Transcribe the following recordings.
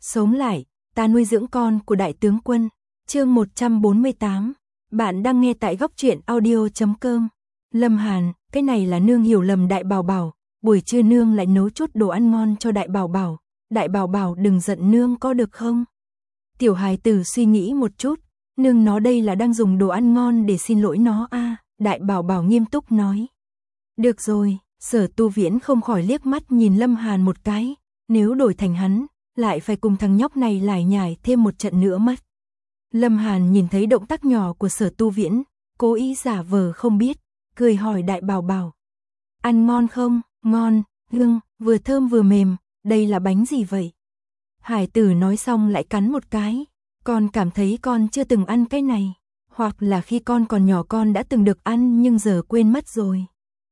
Sống lại, ta nuôi dưỡng con của đại tướng quân. Chương 148. Bạn đang nghe tại góc truyện audio.com. Lâm Hàn, cái này là nương hiểu lầm đại bảo bảo, buổi trưa nương lại nấu chút đồ ăn ngon cho đại bảo bảo. Đại bảo bảo đừng giận nương có được không? Tiểu hài tử suy nghĩ một chút, nương nó đây là đang dùng đồ ăn ngon để xin lỗi nó à, đại bảo bảo nghiêm túc nói. Được rồi, Sở Tu Viễn không khỏi liếc mắt nhìn Lâm Hàn một cái, nếu đổi thành hắn, lại phải cùng thằng nhóc này lải nhải thêm một trận nữa mất. Lâm Hàn nhìn thấy động tác nhỏ của Sở Tu Viễn, cố ý giả vờ không biết, cười hỏi đại bảo bảo. Ăn ngon không? Ngon, nương, vừa thơm vừa mềm, đây là bánh gì vậy? Hải tử nói xong lại cắn một cái, con cảm thấy con chưa từng ăn cái này, hoặc là khi con còn nhỏ con đã từng được ăn nhưng giờ quên mất rồi.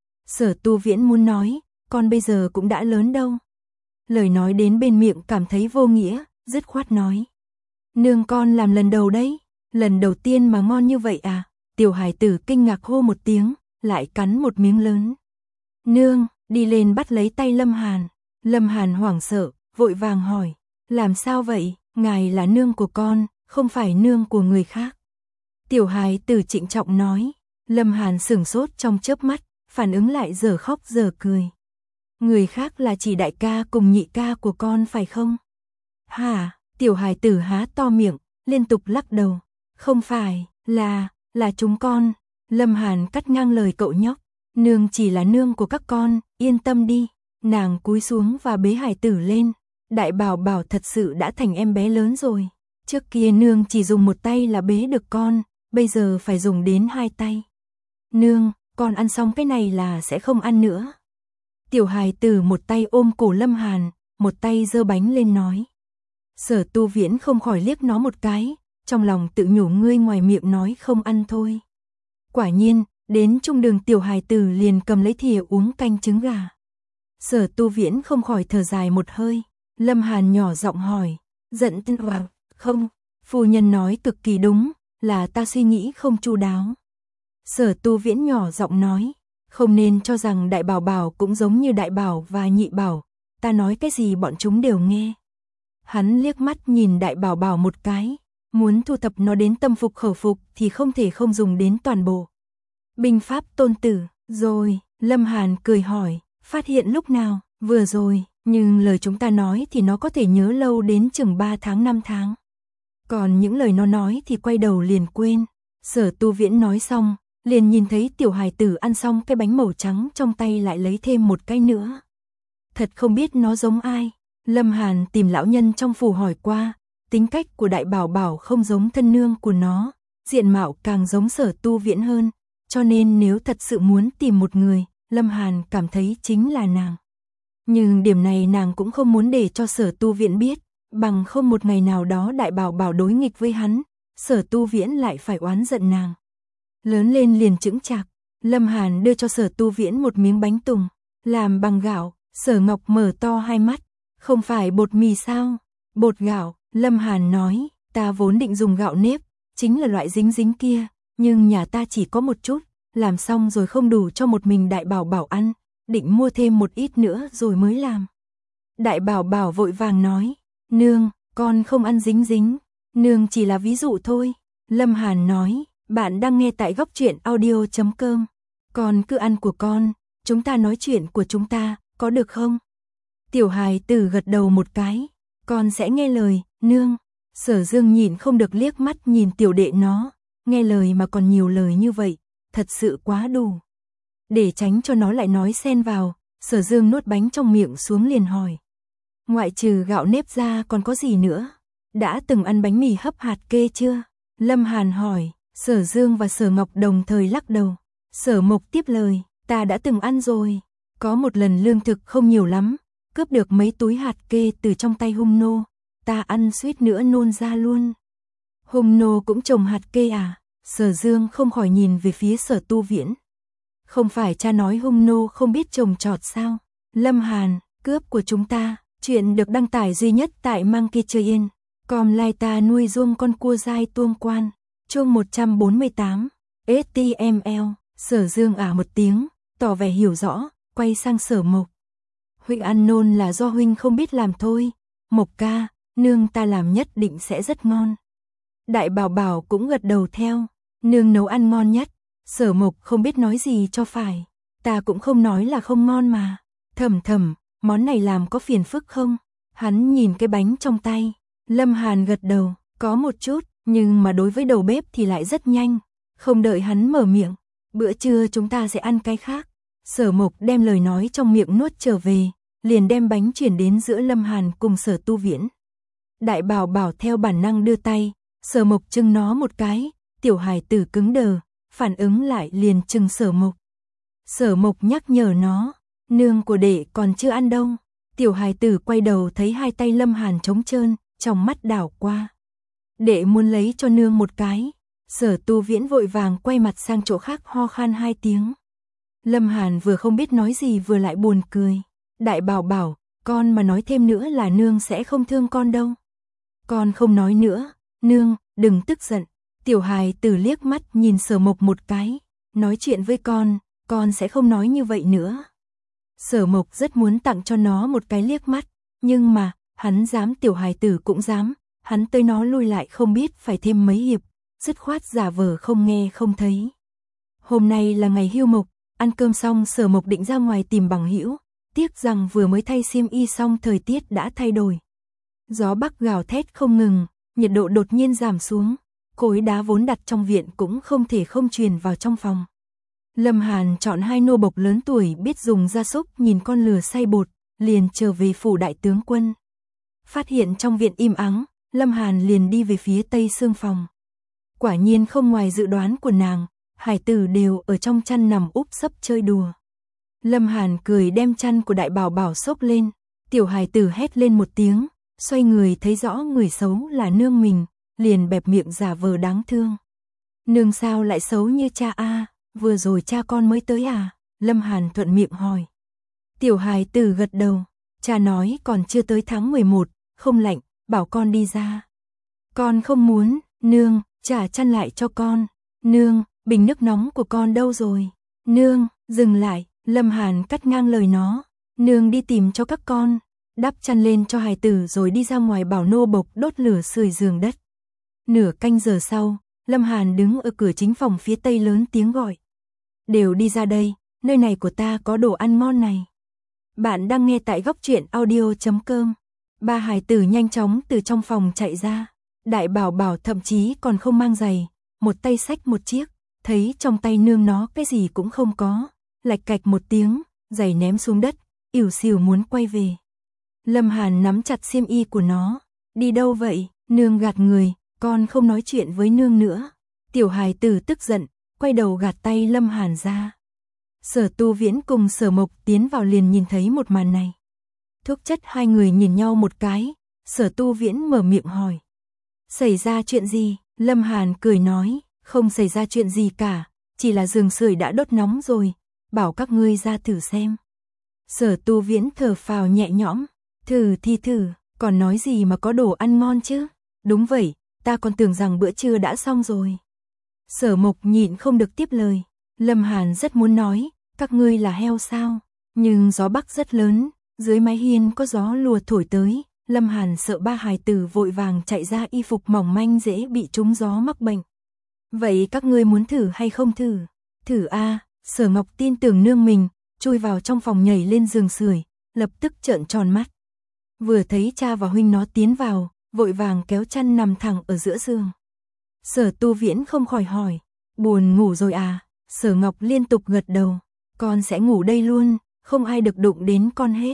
Sở Tu Viễn muốn nói, con bây giờ cũng đã lớn đâu. Lời nói đến bên miệng cảm thấy vô nghĩa, dứt khoát nói. Nương con làm lần đầu đấy, lần đầu tiên mà ngon như vậy à? Tiểu hải tử kinh ngạc hô một tiếng, lại cắn một miếng lớn. Nương, đi lên bắt lấy tay Lâm Hàn. Lâm Hàn hoảng sợ, vội vàng hỏi. Làm sao vậy? Ngài là nương của con, không phải nương của người khác. Tiểu hài tử trịnh trọng nói. Lâm Hàn sửng sốt trong chớp mắt, phản ứng lại giờ khóc giờ cười. Người khác là chỉ đại ca cùng nhị ca của con phải không? Hả? Tiểu hài tử há to miệng, liên tục lắc đầu. Không phải, là chúng con. Lâm Hàn cắt ngang lời cậu nhóc. Nương chỉ là nương của các con, yên tâm đi. Nàng cúi xuống và bế hài tử lên. Đại bảo bảo thật sự đã thành em bé lớn rồi. Trước kia nương chỉ dùng một tay là bế được con, bây giờ phải dùng đến hai tay. Nương, con ăn xong cái này là sẽ không ăn nữa. Tiểu hài tử một tay ôm cổ Lâm Hàn, một tay giơ bánh lên nói. Sở Tu Viễn không khỏi liếc nó một cái, trong lòng tự nhủ ngươi ngoài miệng nói không ăn thôi. Quả nhiên, đến trung đường tiểu hài tử liền cầm lấy thìa uống canh trứng gà. Sở Tu Viễn không khỏi thở dài một hơi. Lâm Hàn nhỏ giọng hỏi, giận tên hoàng, không, phu nhân nói cực kỳ đúng, là ta suy nghĩ không chu đáo. Sở Tu Viễn nhỏ giọng nói, không nên cho rằng đại bảo bảo cũng giống như đại bảo và nhị bảo, ta nói cái gì bọn chúng đều nghe. Hắn liếc mắt nhìn đại bảo bảo một cái, muốn thu thập nó đến tâm phục khẩu phục thì không thể không dùng đến toàn bộ. Binh pháp tôn tử, rồi, Lâm Hàn cười hỏi, phát hiện lúc nào, vừa rồi. Nhưng lời chúng ta nói thì nó có thể nhớ lâu đến chừng 3 tháng 5 tháng. Còn những lời nó nói thì quay đầu liền quên. Sở Tu Viễn nói xong, liền nhìn thấy tiểu hài tử ăn xong cái bánh màu trắng trong tay lại lấy thêm một cái nữa. Thật không biết nó giống ai. Lâm Hàn tìm lão nhân trong phủ hỏi qua, tính cách của đại bảo bảo không giống thân nương của nó, diện mạo càng giống Sở Tu Viễn hơn, cho nên nếu thật sự muốn tìm một người, Lâm Hàn cảm thấy chính là nàng. Nhưng điểm này nàng cũng không muốn để cho Sở Tu Viễn biết, bằng không một ngày nào đó đại bảo bảo đối nghịch với hắn, Sở Tu Viễn lại phải oán giận nàng. Lớn lên liền chững chạc, Lâm Hàn đưa cho Sở Tu Viễn một miếng bánh tùng, làm bằng gạo. Sở Ngọc mở to hai mắt, không phải bột mì sao? Bột gạo, Lâm Hàn nói, ta vốn định dùng gạo nếp, chính là loại dính dính kia, nhưng nhà ta chỉ có một chút, làm xong rồi không đủ cho một mình đại bảo bảo ăn. Định mua thêm một ít nữa rồi mới làm. Đại bảo bảo vội vàng nói, nương, con không ăn dính dính, nương chỉ là ví dụ thôi. Lâm Hàn nói, bạn đang nghe tại góc truyện audio.com, con cứ ăn của con, chúng ta nói chuyện của chúng ta, có được không? Tiểu hài tử gật đầu một cái, con sẽ nghe lời, nương. Sở Dương nhìn không được liếc mắt nhìn tiểu đệ nó, nghe lời mà còn nhiều lời như vậy, thật sự quá đủ. Để tránh cho nó lại nói xen vào, Sở Dương nuốt bánh trong miệng xuống liền hỏi. Ngoại trừ gạo nếp ra còn có gì nữa? Đã từng ăn bánh mì hấp hạt kê chưa? Lâm Hàn hỏi, Sở Dương và Sở Ngọc đồng thời lắc đầu. Sở Mộc tiếp lời, ta đã từng ăn rồi. Có một lần lương thực không nhiều lắm, cướp được mấy túi hạt kê từ trong tay hung nô. Ta ăn suýt nữa nôn ra luôn. Hung nô cũng trồng hạt kê à? Sở Dương không khỏi nhìn về phía Sở Tu Viễn. Không phải cha nói hung nô không biết trồng trọt sao? Lâm Hàn, cướp của chúng ta, chuyện được đăng tải duy nhất tại Monkeytrain.com. Lai ta nuôi ruông con cua dai tuông quan. Chương 148. HTML. Sở Dương một tiếng, tỏ vẻ hiểu rõ, quay sang Sở Mộc. Huynh ăn nôn là do huynh không biết làm thôi. Mộc ca, nương ta làm nhất định sẽ rất ngon. Đại bảo bảo cũng gật đầu theo, nương nấu ăn ngon nhất. Sở Mộc không biết nói gì cho phải, ta cũng không nói là không ngon mà. Thầm, món này làm có phiền phức không? Hắn nhìn cái bánh trong tay, Lâm Hàn gật đầu, có một chút, nhưng mà đối với đầu bếp thì lại rất nhanh. Không đợi hắn mở miệng, bữa trưa chúng ta sẽ ăn cái khác. Sở Mộc đem lời nói trong miệng nuốt trở về, liền đem bánh chuyển đến giữa Lâm Hàn cùng Sở Tu Viễn. Đại bảo bảo theo bản năng đưa tay, Sở Mộc chừng nó một cái, tiểu hài tử cứng đờ, phản ứng lại liền chừng Sở Mộc. Sở Mộc nhắc nhở nó, nương của đệ còn chưa ăn đâu. Tiểu hài tử quay đầu thấy hai tay Lâm Hàn trống trơn, trong mắt đảo qua. Đệ muốn lấy cho nương một cái. Sở Tu Viễn vội vàng quay mặt sang chỗ khác ho khan 2 tiếng. Lâm Hàn vừa không biết nói gì vừa lại buồn cười. Đại bảo bảo, con mà nói thêm nữa là nương sẽ không thương con đâu. Con không nói nữa, nương, đừng tức giận. Tiểu hài tử liếc mắt nhìn Sở Mộc một cái, nói chuyện với con sẽ không nói như vậy nữa. Sở Mộc rất muốn tặng cho nó một cái liếc mắt, nhưng mà, hắn dám tiểu hài tử cũng dám, hắn tới nó lui lại không biết phải thêm mấy hiệp, dứt khoát giả vờ không nghe không thấy. Hôm nay là ngày hưu mộc, ăn cơm xong Sở Mộc định ra ngoài tìm bằng hữu, tiếc rằng vừa mới thay xiêm y xong thời tiết đã thay đổi. Gió bắc gào thét không ngừng, nhiệt độ đột nhiên giảm xuống, cối đá vốn đặt trong viện cũng không thể không truyền vào trong phòng. Lâm Hàn chọn 2 nô bộc lớn tuổi biết dùng gia súc nhìn con lừa xay bột, liền trở về phủ đại tướng quân. Phát hiện trong viện im ắng, Lâm Hàn liền đi về phía tây xương phòng. Quả nhiên không ngoài dự đoán của nàng, hải tử đều ở trong chăn nằm úp sấp chơi đùa. Lâm Hàn cười đem chăn của đại bảo bảo xốc lên, tiểu hải tử hét lên một tiếng, xoay người thấy rõ người xấu là nương mình, liền bẹp miệng giả vờ đáng thương. Nương sao lại xấu như cha a? Vừa rồi cha con mới tới à? Lâm Hàn thuận miệng hỏi. Tiểu hài tử gật đầu, cha nói còn chưa tới tháng 11, không lạnh, bảo con đi ra. Con không muốn, nương, trả chăn lại cho con. Nương, bình nước nóng của con đâu rồi? Nương, dừng lại, Lâm Hàn cắt ngang lời nó. Nương đi tìm cho các con, đắp chăn lên cho hài tử rồi đi ra ngoài bảo nô bộc đốt lửa sưởi giường đất. Nửa canh giờ sau, Lâm Hàn đứng ở cửa chính phòng phía tây lớn tiếng gọi. Đều đi ra đây, nơi này của ta có đồ ăn ngon này. Bạn đang nghe tại góc truyện audio.com. Ba hài tử nhanh chóng từ trong phòng chạy ra. Đại bảo bảo thậm chí còn không mang giày, một tay xách một chiếc, thấy trong tay nương nó cái gì cũng không có. Lạch cạch một tiếng, giày ném xuống đất, ỉu xìu muốn quay về. Lâm Hàn nắm chặt xiêm y của nó. Đi đâu vậy? Nương gạt người, con không nói chuyện với nương nữa. Tiểu hài tử tức giận, quay đầu gạt tay Lâm Hàn ra. Sở Tu Viễn cùng Sở Mộc tiến vào liền nhìn thấy một màn này. Thuốc chất hai người nhìn nhau một cái, Sở Tu Viễn mở miệng hỏi. Xảy ra chuyện gì? Lâm Hàn cười nói, không xảy ra chuyện gì cả, chỉ là giường sưởi đã đốt nóng rồi, bảo các ngươi ra thử xem. Sở Tu Viễn thở phào nhẹ nhõm, thử thì thử, còn nói gì mà có đồ ăn ngon chứ? Đúng vậy, ta còn tưởng rằng bữa trưa đã xong rồi. Sở Mộc nhịn không được tiếp lời. Lâm Hàn rất muốn nói, các ngươi là heo sao? Nhưng gió bắc rất lớn, dưới mái hiên có gió lùa thổi tới. Lâm Hàn sợ ba hài tử vội vàng chạy ra, y phục mỏng manh dễ bị trúng gió mắc bệnh. Vậy các ngươi muốn thử hay không thử? Thử a. Sở Ngọc tin tưởng nương mình, chui vào trong phòng nhảy lên giường sưởi, lập tức trợn tròn mắt. Vừa thấy cha và huynh nó tiến vào, vội vàng kéo chăn nằm thẳng ở giữa giường. Sở Tu Viễn không khỏi hỏi, buồn ngủ rồi à? Sở Ngọc liên tục gật đầu, con sẽ ngủ đây luôn, không ai được đụng đến con hết.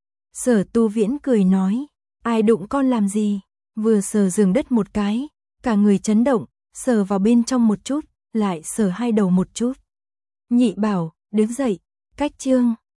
Sở Tu Viễn cười nói, ai đụng con làm gì? Vừa sờ giường đất một cái, cả người chấn động, sờ vào bên trong một chút, lại sờ hai đầu một chút. Nhị bảo, đứng dậy, cách chương.